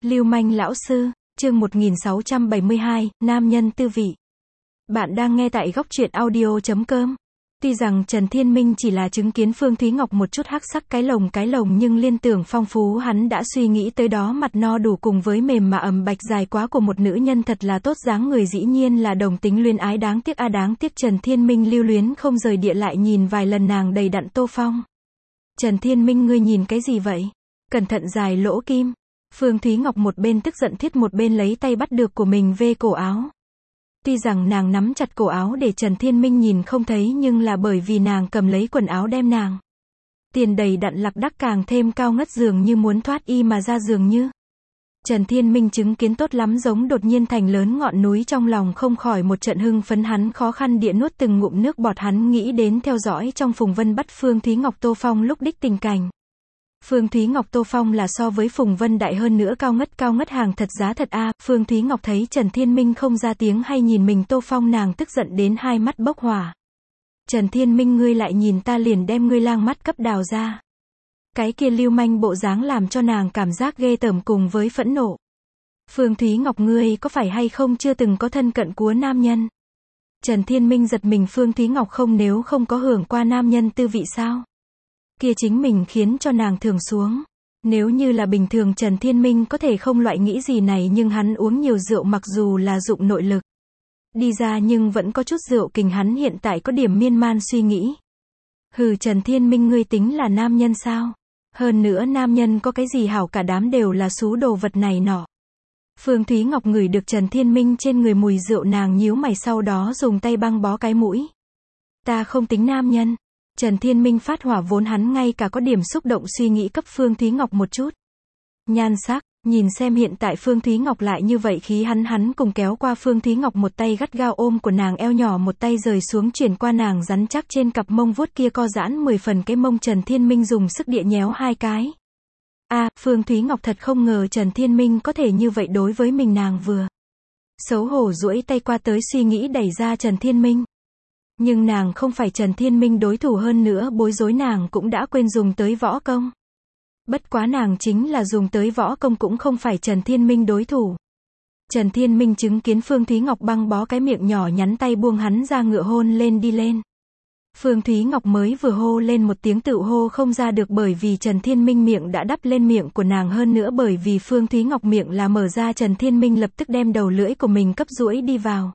Lưu manh lão sư, chương 1672, nam nhân tư vị. Bạn đang nghe tại góc truyện audio.com. Tuy rằng Trần Thiên Minh chỉ là chứng kiến Phương Thúy Ngọc một chút hắc sắc cái lồng nhưng liên tưởng phong phú hắn đã suy nghĩ tới đó mặt no đủ cùng với mềm mà ẩm bạch dài quá của một nữ nhân thật là tốt dáng người dĩ nhiên là đồng tính luyến ái đáng tiếc Trần Thiên Minh lưu luyến không rời địa lại nhìn vài lần nàng đầy đặn tô phong. Trần Thiên Minh ngươi nhìn cái gì vậy? Cẩn thận dài lỗ kim. Phương Thúy Ngọc một bên tức giận thiết một bên lấy tay bắt được của mình vê cổ áo. Tuy rằng nàng nắm chặt cổ áo để Trần Thiên Minh nhìn không thấy nhưng là bởi vì nàng cầm lấy quần áo đem nàng. Tiền đầy đặn lạc đắc càng thêm cao ngất dường như muốn thoát y mà ra dường như. Trần Thiên Minh chứng kiến tốt lắm giống đột nhiên thành lớn ngọn núi trong lòng không khỏi một trận hưng phấn hắn khó khăn địa nuốt từng ngụm nước bọt hắn nghĩ đến theo dõi trong Phùng Vân bắt Phương Thúy Ngọc Tô Phong lúc đích tình cảnh. Phương Thúy Ngọc Tô Phong là so với Phùng Vân đại hơn nữa cao ngất hàng thật giá thật a. Phương Thúy Ngọc thấy Trần Thiên Minh không ra tiếng hay nhìn mình Tô Phong nàng tức giận đến hai mắt bốc hỏa. Trần Thiên Minh ngươi lại nhìn ta liền đem ngươi lang mắt cấp đào ra. Cái kia lưu manh bộ dáng làm cho nàng cảm giác ghê tởm cùng với phẫn nộ. Phương Thúy Ngọc ngươi có phải hay không chưa từng có thân cận của nam nhân? Trần Thiên Minh giật mình Phương Thúy Ngọc nếu không có hưởng qua nam nhân tư vị sao? Kia chính mình khiến cho nàng thường xuống. Nếu như là bình thường Trần Thiên Minh có thể không loại nghĩ gì này nhưng hắn uống nhiều rượu mặc dù là dụng nội lực đi ra nhưng vẫn có chút rượu kình hắn hiện tại có điểm miên man suy nghĩ. Hừ Trần Thiên Minh ngươi tính là nam nhân sao? Hơn nữa nam nhân có cái gì hảo cả đám đều là xú đồ vật này nọ. Phương Thúy Ngọc ngửi được Trần Thiên Minh trên người mùi rượu nàng nhíu mày sau đó dùng tay băng bó cái mũi. Ta không tính nam nhân. Trần Thiên Minh phát hỏa vốn hắn ngay cả có điểm xúc động suy nghĩ cấp Phương Thúy Ngọc một chút. Nhan sắc, nhìn xem hiện tại Phương Thúy Ngọc lại như vậy khí hắn cùng kéo qua Phương Thúy Ngọc một tay gắt gao ôm của nàng eo nhỏ một tay rời xuống chuyển qua nàng rắn chắc trên cặp mông vuốt kia co giãn 10 phần cái mông Trần Thiên Minh dùng sức địa nhéo hai cái. Phương Thúy Ngọc thật không ngờ Trần Thiên Minh có thể như vậy đối với mình nàng vừa. Xấu hổ duỗi tay qua tới suy nghĩ đẩy ra Trần Thiên Minh. Nhưng nàng không phải Trần Thiên Minh đối thủ hơn nữa bối rối nàng cũng đã quên dùng tới võ công. Bất quá nàng chính là dùng tới võ công cũng không phải Trần Thiên Minh đối thủ. Trần Thiên Minh chứng kiến Phương Thúy Ngọc băng bó cái miệng nhỏ nhắn tay buông hắn ra ngựa hôn lên đi lên. Phương Thúy Ngọc mới vừa hô lên một tiếng tự hô không ra được bởi vì Trần Thiên Minh miệng đã đắp lên miệng của nàng hơn nữa bởi vì Phương Thúy Ngọc miệng là mở ra Trần Thiên Minh lập tức đem đầu lưỡi của mình cấp duỗi đi vào.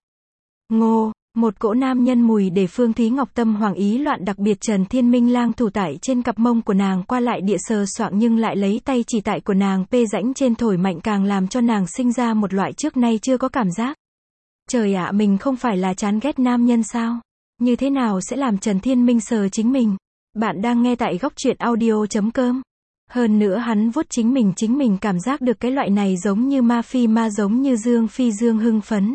Ngô! Một cỗ nam nhân mùi để Phương Thúy Ngọc tâm hoàng ý loạn đặc biệt Trần Thiên Minh lang thủ tại trên cặp mông của nàng qua lại địa sờ soạng nhưng lại lấy tay chỉ tại của nàng pê rãnh trên thổi mạnh càng làm cho nàng sinh ra một loại trước nay chưa có cảm giác. Trời ạ mình không phải là chán ghét nam nhân sao? Như thế nào sẽ làm Trần Thiên Minh sờ chính mình? Bạn đang nghe tại góc truyện audio.com. Hơn nữa hắn vuốt chính mình cảm giác được cái loại này giống như ma phi ma giống như dương phi dương hưng phấn.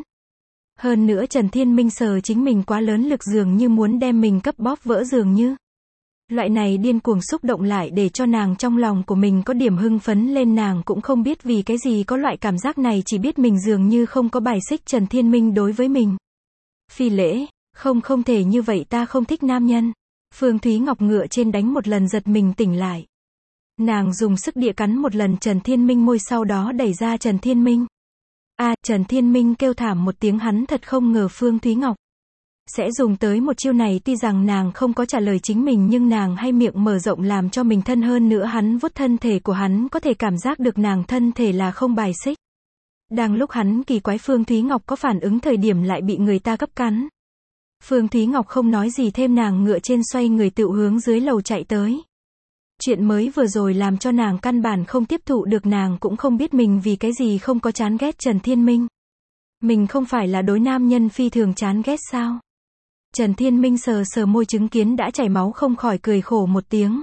Hơn nữa Trần Thiên Minh sờ chính mình quá lớn lực dường như muốn đem mình cấp bóp vỡ dường như. Loại này điên cuồng xúc động lại để cho nàng trong lòng của mình có điểm hưng phấn lên nàng cũng không biết vì cái gì có loại cảm giác này chỉ biết mình dường như không có bài xích Trần Thiên Minh đối với mình. Phi lễ, không thể như vậy ta không thích nam nhân. Phương Thúy Ngọc ngựa trên đánh một lần giật mình tỉnh lại. Nàng dùng sức địa cắn một lần Trần Thiên Minh môi sau đó đẩy ra Trần Thiên Minh. Trần Thiên Minh kêu thảm một tiếng hắn thật không ngờ Phương Thúy Ngọc sẽ dùng tới một chiêu này tuy rằng nàng không có trả lời chính mình nhưng nàng hay miệng mở rộng làm cho mình thân hơn nữa hắn vuốt thân thể của hắn có thể cảm giác được nàng thân thể là không bài xích. Đang lúc hắn kỳ quái Phương Thúy Ngọc có phản ứng thời điểm lại bị người ta cấp cắn. Phương Thúy Ngọc không nói gì thêm nàng ngựa trên xoay người tự hướng dưới lầu chạy tới. Chuyện mới vừa rồi làm cho nàng căn bản không tiếp thụ được nàng cũng không biết mình vì cái gì không có chán ghét Trần Thiên Minh. Mình không phải là đối nam nhân phi thường chán ghét sao? Trần Thiên Minh sờ môi chứng kiến đã chảy máu không khỏi cười khổ một tiếng.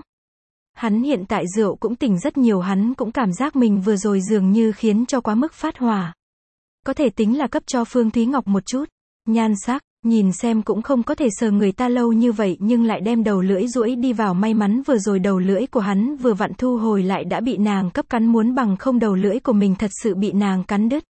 Hắn hiện tại rượu cũng tỉnh rất nhiều hắn cũng cảm giác mình vừa rồi dường như khiến cho quá mức phát hỏa. Có thể tính là cấp cho Phương Thúy Ngọc một chút. Nhan sắc. Nhìn xem cũng không có thể sờ người ta lâu như vậy nhưng lại đem đầu lưỡi duỗi đi vào may mắn vừa rồi đầu lưỡi của hắn vừa vặn thu hồi lại đã bị nàng cấp cắn muốn bằng không đầu lưỡi của mình thật sự bị nàng cắn đứt.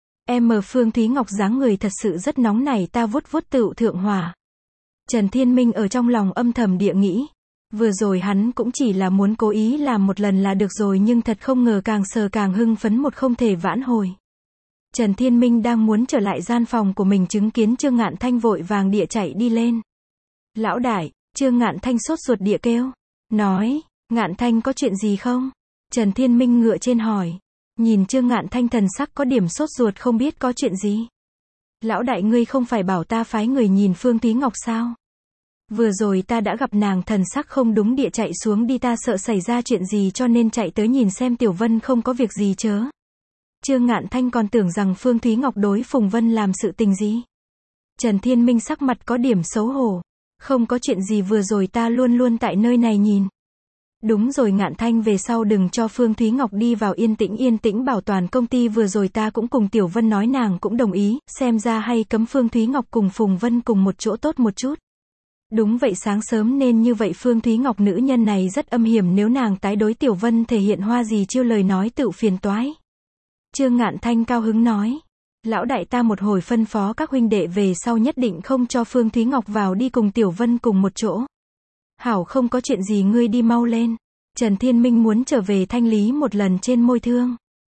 Phương Thúy Ngọc dáng người thật sự rất nóng này ta vuốt tựu thượng hỏa. Trần Thiên Minh ở trong lòng âm thầm địa nghĩ. Vừa rồi hắn cũng chỉ là muốn cố ý làm một lần là được rồi nhưng thật không ngờ càng sờ càng hưng phấn một không thể vãn hồi. Trần Thiên Minh đang muốn trở lại gian phòng của mình chứng kiến Trương Ngạn Thanh vội vàng địa chạy đi lên. Lão đại, Trương Ngạn Thanh sốt ruột địa kêu. Nói, Ngạn Thanh có chuyện gì không? Trần Thiên Minh ngựa trên hỏi. Nhìn Trương Ngạn Thanh thần sắc có điểm sốt ruột không biết có chuyện gì. Lão đại ngươi không phải bảo ta phái người nhìn Phương Thúy Ngọc sao? Vừa rồi ta đã gặp nàng thần sắc không đúng địa chạy xuống đi ta sợ xảy ra chuyện gì cho nên chạy tới nhìn xem Tiểu Vân không có việc gì chớ. Trương Ngạn Thanh còn tưởng rằng Phương Thúy Ngọc đối Phùng Vân làm sự tình gì. Trần Thiên Minh sắc mặt có điểm xấu hổ. Không có chuyện gì vừa rồi ta luôn luôn tại nơi này nhìn. Đúng rồi Ngạn Thanh về sau đừng cho Phương Thúy Ngọc đi vào yên tĩnh bảo toàn công ty vừa rồi ta cũng cùng Tiểu Vân nói nàng cũng đồng ý, xem ra hay cấm Phương Thúy Ngọc cùng Phùng Vân cùng một chỗ tốt một chút. Đúng vậy sáng sớm nên như vậy Phương Thúy Ngọc nữ nhân này rất âm hiểm nếu nàng tái đối Tiểu Vân thể hiện hoa gì chiêu lời nói tự phiền toái. Trương Ngạn Thanh cao hứng nói. Lão đại ta một hồi phân phó các huynh đệ về sau nhất định không cho Phương Thúy Ngọc vào đi cùng Tiểu Vân cùng một chỗ. Hảo không có chuyện gì ngươi đi mau lên. Trần Thiên Minh muốn trở về thanh lý một lần trên môi thương.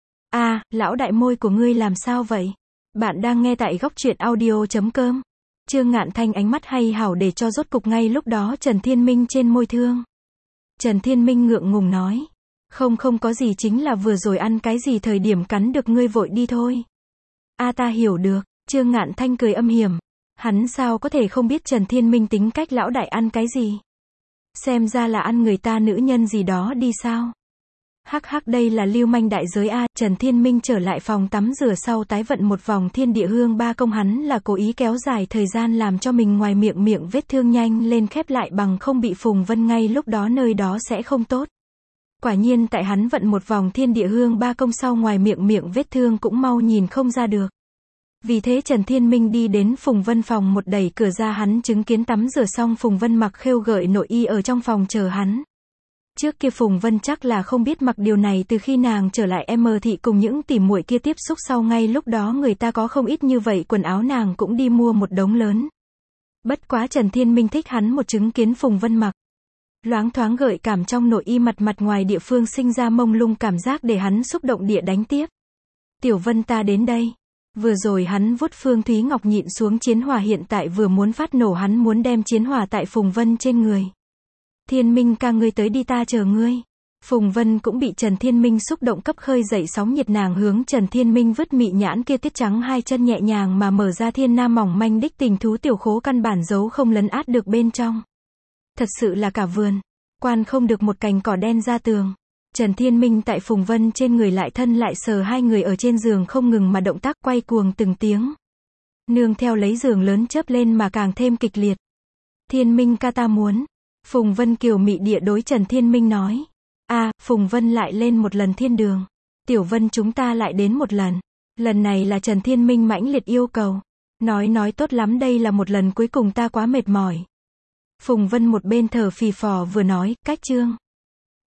Lão đại môi của ngươi làm sao vậy? Bạn đang nghe tại góc truyện audio.com. Trương Ngạn Thanh ánh mắt hay hảo để cho rốt cục ngay lúc đó Trần Thiên Minh trên môi thương. Trần Thiên Minh ngượng ngùng nói. Không có gì chính là vừa rồi ăn cái gì thời điểm cắn được ngươi vội đi thôi. Ta hiểu được. Trương Ngạn Thanh cười âm hiểm. Hắn sao có thể không biết Trần Thiên Minh tính cách lão đại ăn cái gì? Xem ra là ăn người ta nữ nhân gì đó đi sao? Hắc đây là lưu manh đại giới a. Trần Thiên Minh trở lại phòng tắm rửa sau tái vận một vòng thiên địa hương ba công hắn là cố ý kéo dài thời gian làm cho mình ngoài miệng vết thương nhanh lên khép lại bằng không bị Phùng Vân ngay lúc đó nơi đó sẽ không tốt. Quả nhiên tại hắn vận một vòng thiên địa hương ba công sau ngoài miệng vết thương cũng mau nhìn không ra được. Vì thế Trần Thiên Minh đi đến Phùng Vân phòng một đẩy cửa ra hắn chứng kiến tắm rửa xong Phùng Vân mặc khêu gợi nội y ở trong phòng chờ hắn. Trước kia Phùng Vân chắc là không biết mặc điều này từ khi nàng trở lại M thị cùng những tỉ muội kia tiếp xúc sau ngay lúc đó người ta có không ít như vậy quần áo nàng cũng đi mua một đống lớn. Bất quá Trần Thiên Minh thích hắn một chứng kiến Phùng Vân mặc. Loáng thoáng gợi cảm trong nội y mặt ngoài địa phương sinh ra mông lung cảm giác để hắn xúc động địa đánh tiếp. Tiểu Vân ta đến đây. Vừa rồi hắn vuốt Phương Thúy Ngọc nhịn xuống chiến hỏa hiện tại vừa muốn phát nổ hắn muốn đem chiến hỏa tại Phùng Vân trên người. Thiên Minh ca ngươi tới đi ta chờ ngươi. Phùng Vân cũng bị Trần Thiên Minh xúc động cấp khơi dậy sóng nhiệt nàng hướng Trần Thiên Minh vứt mị nhãn kia tiết trắng hai chân nhẹ nhàng mà mở ra thiên nam mỏng manh đích tình thú tiểu khố căn bản giấu không lấn át được bên trong. Thật sự là cả vườn. Quan không được một cành cỏ đen ra tường. Trần Thiên Minh tại Phùng Vân trên người lại thân lại sờ hai người ở trên giường không ngừng mà động tác quay cuồng từng tiếng. Nương theo lấy giường lớn chớp lên mà càng thêm kịch liệt. Thiên Minh ca ta muốn. Phùng Vân kiều mị địa đối Trần Thiên Minh nói. Phùng Vân lại lên một lần thiên đường. Tiểu Vân chúng ta lại đến một lần. Lần này là Trần Thiên Minh mãnh liệt yêu cầu. Nói tốt lắm đây là một lần cuối cùng ta quá mệt mỏi. Phùng Vân một bên thở phì phò vừa nói, cách Trương